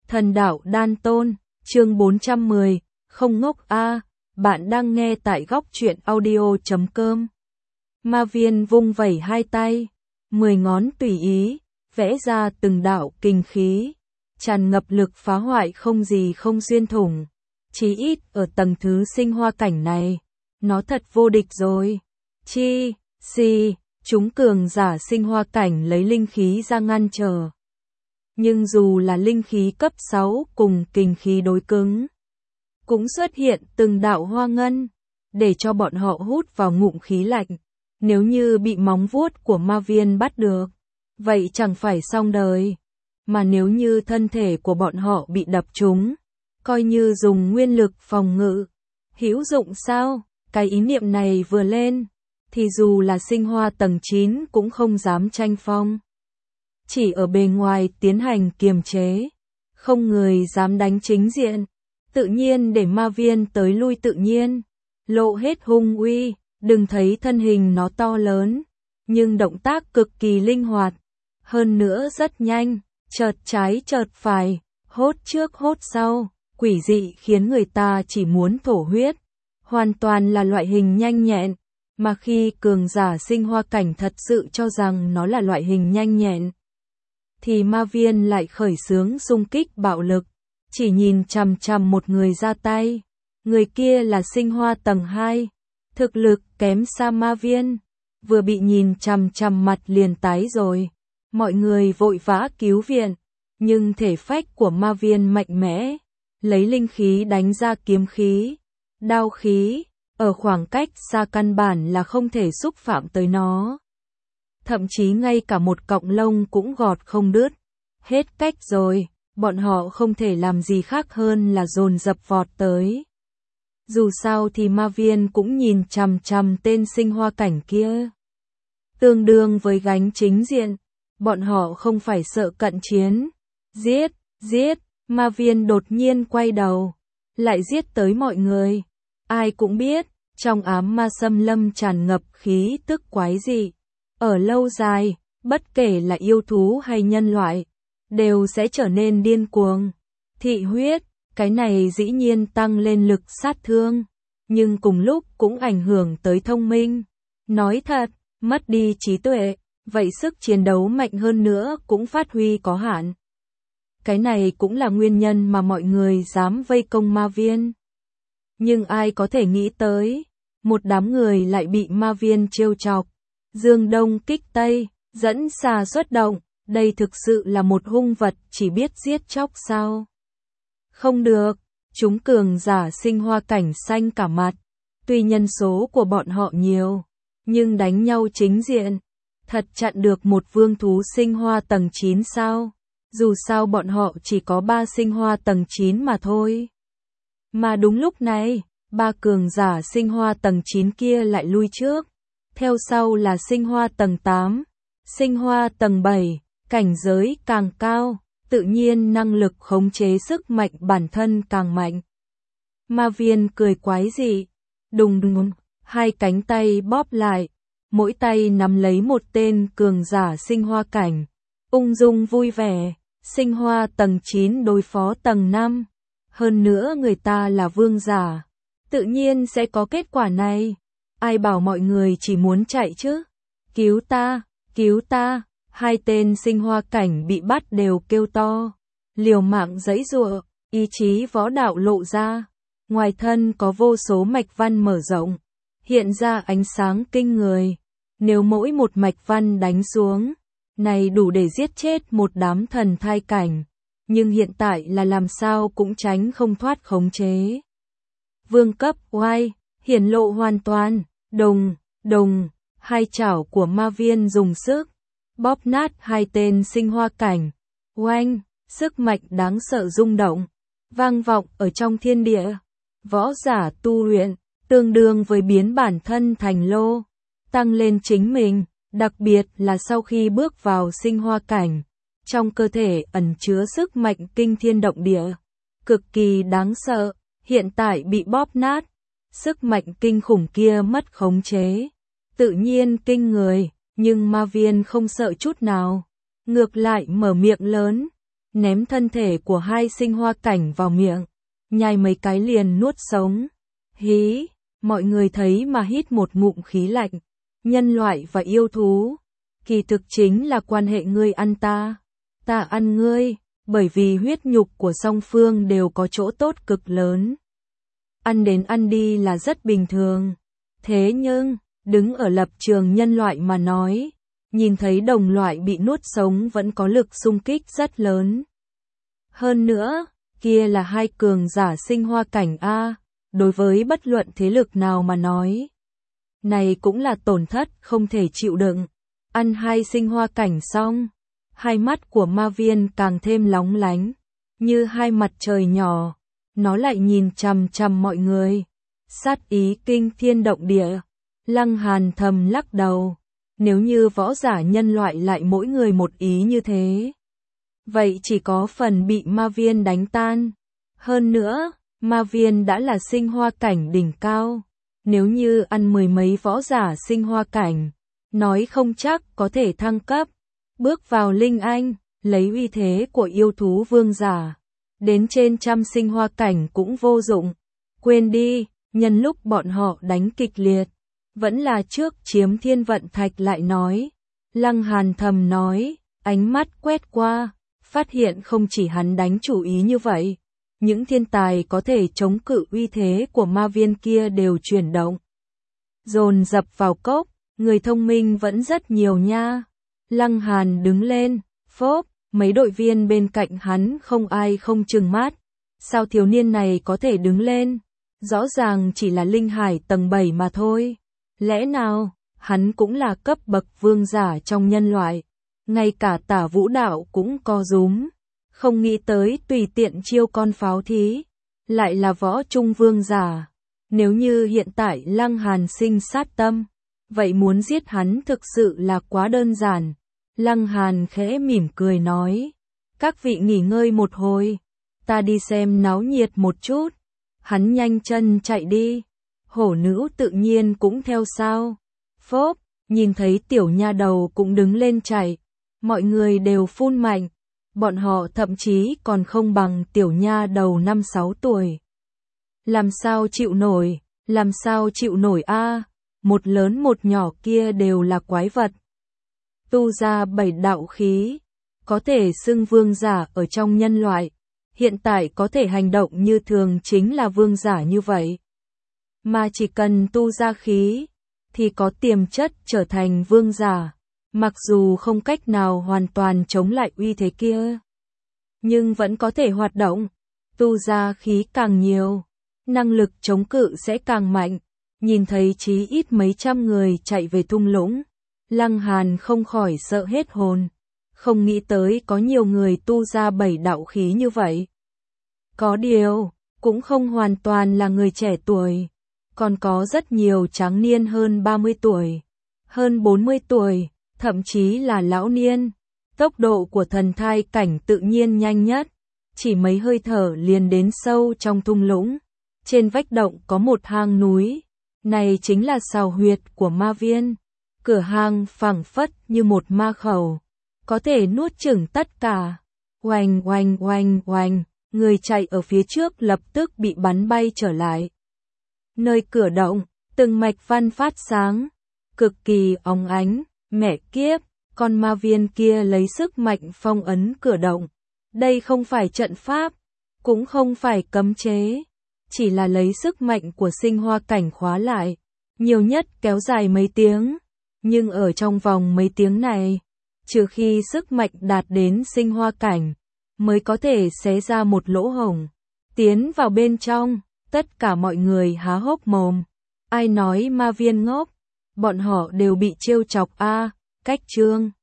Thần đạo đan tôn, chương 410, không ngốc a, bạn đang nghe tại góc truyện audio.com. Ma Viên vung vẩy hai tay, 10 ngón tùy ý, vẽ ra từng đạo kình khí, tràn ngập lực phá hoại không gì không xuyên thủng. Chí ít ở tầng thứ sinh hoa cảnh này, nó thật vô địch rồi. Chúng cường giả sinh hoa cảnh lấy linh khí ra ngăn trở. Nhưng dù là linh khí cấp 6 cùng kình khí đối cứng, cũng xuất hiện từng đạo hoa ngân, để cho bọn họ hút vào ngụm khí lạnh. Nếu như bị móng vuốt của Ma Viên bắt được, vậy chẳng phải xong đời. Mà nếu như thân thể của bọn họ bị đập trúng, coi như dùng nguyên lực phòng ngự, hữu dụng sao? Cái ý niệm này vừa lên, thì dù là sinh hoa tầng 9 cũng không dám tranh phong. Chỉ ở bề ngoài tiến hành kiềm chế, không người dám đánh chính diện, tự nhiên để Ma Viên tới lui tự nhiên, lộ hết hung uy. Đừng thấy thân hình nó to lớn, nhưng động tác cực kỳ linh hoạt, hơn nữa rất nhanh, chợt trái chợt phải, hốt trước hốt sau, quỷ dị khiến người ta chỉ muốn thổ huyết. Hoàn toàn là loại hình nhanh nhẹn, mà khi cường giả sinh hoa cảnh thật sự cho rằng nó là loại hình nhanh nhẹn, thì Ma Viên lại khởi xướng xung kích bạo lực, chỉ nhìn chằm chằm một người ra tay. Người kia là sinh hoa tầng 2, thực lực kém xa Ma Viên, vừa bị nhìn chằm chằm mặt liền tái rồi. Mọi người vội vã cứu viện, nhưng thể phách của Ma Viên mạnh mẽ, lấy linh khí đánh ra kiếm khí, đao khí, ở khoảng cách xa căn bản là không thể xúc phạm tới nó. Thậm chí ngay cả một cọng lông cũng gọt không đứt. Hết cách rồi, bọn họ không thể làm gì khác hơn là dồn dập vọt tới. Dù sao thì Ma Viên cũng nhìn chằm chằm tên sinh hoa cảnh kia. Tương đương với gánh chính diện, bọn họ không phải sợ cận chiến. Giết, Ma Viên đột nhiên quay đầu, lại giết tới mọi người. Ai cũng biết, trong ám ma xâm lâm tràn ngập khí tức quái dị. Ở lâu dài, bất kể là yêu thú hay nhân loại, đều sẽ trở nên điên cuồng. Thị huyết, cái này dĩ nhiên tăng lên lực sát thương, nhưng cùng lúc cũng ảnh hưởng tới thông minh. Nói thật, mất đi trí tuệ, vậy sức chiến đấu mạnh hơn nữa cũng phát huy có hạn. Cái này cũng là nguyên nhân mà mọi người dám vây công Ma Viên. Nhưng ai có thể nghĩ tới, một đám người lại bị Ma Viên trêu chọc. Dương Đông kích Tây, dẫn xà xuất động, đây thực sự là một hung vật chỉ biết giết chóc sao? Không được, chúng cường giả sinh hoa cảnh xanh cả mặt. Tuy nhân số của bọn họ nhiều, nhưng đánh nhau chính diện, thật chặn được một vương thú sinh hoa tầng 9 sao? Dù sao bọn họ chỉ có 3 sinh hoa tầng 9 mà thôi. Mà đúng lúc này, 3 cường giả sinh hoa tầng 9 kia lại lui trước. Theo sau là sinh hoa tầng 8, sinh hoa tầng 7, cảnh giới càng cao, tự nhiên năng lực khống chế sức mạnh bản thân càng mạnh. Ma Viên cười quái dị, đùng đùng, hai cánh tay bóp lại, mỗi tay nắm lấy một tên cường giả sinh hoa cảnh, ung dung vui vẻ, sinh hoa tầng 9 đối phó tầng 5, hơn nữa người ta là vương giả, tự nhiên sẽ có kết quả này. Ai bảo mọi người chỉ muốn chạy chứ? Cứu ta, hai tên sinh hoa cảnh bị bắt đều kêu to, liều mạng giãy giụa, ý chí võ đạo lộ ra, ngoài thân có vô số mạch văn mở rộng, hiện ra ánh sáng kinh người. Nếu mỗi một mạch văn đánh xuống, này đủ để giết chết một đám thần thai cảnh, nhưng hiện tại là làm sao cũng tránh không thoát khống chế. Vương cấp oai, hiển lộ hoàn toàn, đùng, hai chảo của Ma Viên dùng sức, bóp nát hai tên sinh hoa cảnh, oanh, sức mạnh đáng sợ rung động, vang vọng ở trong thiên địa. Võ giả tu luyện, tương đương với biến bản thân thành lô, tăng lên chính mình, đặc biệt là sau khi bước vào sinh hoa cảnh, trong cơ thể ẩn chứa sức mạnh kinh thiên động địa, cực kỳ đáng sợ, hiện tại bị bóp nát. Sức mạnh kinh khủng kia mất khống chế, tự nhiên kinh người, nhưng Ma Viên không sợ chút nào, ngược lại mở miệng lớn, ném thân thể của hai sinh hoa cảnh vào miệng, nhai mấy cái liền nuốt sống. Hí, mọi người thấy mà hít một ngụm khí lạnh. Nhân loại và yêu thú, kỳ thực chính là quan hệ ngươi ăn ta ăn ngươi, bởi vì huyết nhục của song phương đều có chỗ tốt cực lớn. Ăn đến ăn đi là rất bình thường. Thế nhưng, đứng ở lập trường nhân loại mà nói, nhìn thấy đồng loại bị nuốt sống vẫn có lực xung kích rất lớn. Hơn nữa, kia là hai cường giả sinh hoa cảnh A, đối với bất luận thế lực nào mà nói. Này cũng là tổn thất không thể chịu đựng. Ăn hai sinh hoa cảnh xong, hai mắt của ma viên càng thêm lóng lánh, như hai mặt trời nhỏ, nó lại nhìn chằm chằm mọi người. Sát ý kinh thiên động địa. Lăng Hàn thầm lắc đầu, nếu như võ giả nhân loại lại mỗi người một ý như thế, vậy chỉ có phần bị ma viên đánh tan. Hơn nữa, ma viên đã là sinh hoa cảnh đỉnh cao, nếu như ăn mười mấy võ giả sinh hoa cảnh, nói không chắc có thể thăng cấp, bước vào linh anh, lấy uy thế của yêu thú vương giả, đến trên trăm sinh hoa cảnh cũng vô dụng. Quên đi, nhân lúc bọn họ đánh kịch liệt, vẫn là trước chiếm thiên vận thạch lại nói. Lăng Hàn thầm nói, ánh mắt quét qua, phát hiện không chỉ hắn đánh chủ ý như vậy, những thiên tài có thể chống cự uy thế của ma viên kia đều chuyển động, dồn dập vào cốc, người thông minh vẫn rất nhiều nha. Lăng Hàn đứng lên, phốp, mấy đội viên bên cạnh hắn không ai không trừng mắt. Sao thiếu niên này có thể đứng lên? Rõ ràng chỉ là linh hải tầng 7 mà thôi. Lẽ nào, hắn cũng là cấp bậc vương giả trong nhân loại. Ngay cả Tả Vũ Đạo cũng co rúm. Không nghĩ tới tùy tiện chiêu con pháo thí. Lại là võ trung vương giả. Nếu như hiện tại Lăng Hàn sinh sát tâm, vậy muốn giết hắn thực sự là quá đơn giản. Lăng Hàn khẽ mỉm cười nói, các vị nghỉ ngơi một hồi, ta đi xem náo nhiệt một chút. Hắn nhanh chân chạy đi, hổ nữ tự nhiên cũng theo sau. Phốp, nhìn thấy tiểu nha đầu cũng đứng lên chạy, mọi người đều phun mạnh, bọn họ thậm chí còn không bằng tiểu nha đầu 5-6 tuổi. Làm sao chịu nổi a, một lớn một nhỏ kia đều là quái vật. Tu ra 7 đạo khí, có thể xưng vương giả ở trong nhân loại, hiện tại có thể hành động như thường chính là vương giả như vậy. Mà chỉ cần tu ra khí, thì có tiềm chất trở thành vương giả, mặc dù không cách nào hoàn toàn chống lại uy thế kia, nhưng vẫn có thể hoạt động. Tu ra khí càng nhiều, năng lực chống cự sẽ càng mạnh. Nhìn thấy chí ít mấy trăm người chạy về thung lũng, Lăng Hàn không khỏi sợ hết hồn, không nghĩ tới có nhiều người tu ra 7 đạo khí như vậy. Có điều, cũng không hoàn toàn là người trẻ tuổi, còn có rất nhiều tráng niên hơn 30 tuổi, hơn 40 tuổi, thậm chí là lão niên. Tốc độ của thần thai cảnh tự nhiên nhanh nhất, chỉ mấy hơi thở liền đến sâu trong thung lũng. Trên vách động có một hang núi, này chính là sào huyệt của ma viên. Cửa hang phẳng phất như một ma khẩu, có thể nuốt chửng tất cả. Oanh oanh oanh oanh, người chạy ở phía trước lập tức bị bắn bay trở lại. Nơi cửa động, từng mạch văn phát sáng, cực kỳ óng ánh. Mẹ kiếp, con ma viên kia lấy sức mạnh phong ấn cửa động. Đây không phải trận pháp, cũng không phải cấm chế, chỉ là lấy sức mạnh của sinh hoa cảnh khóa lại, nhiều nhất kéo dài mấy tiếng. Nhưng ở trong vòng mấy tiếng này, trừ khi sức mạnh đạt đến sinh hoa cảnh, mới có thể xé ra một lỗ hổng, tiến vào bên trong. Tất cả mọi người há hốc mồm. Ai nói ma viên ngốc, bọn họ đều bị trêu chọc a. Cách chương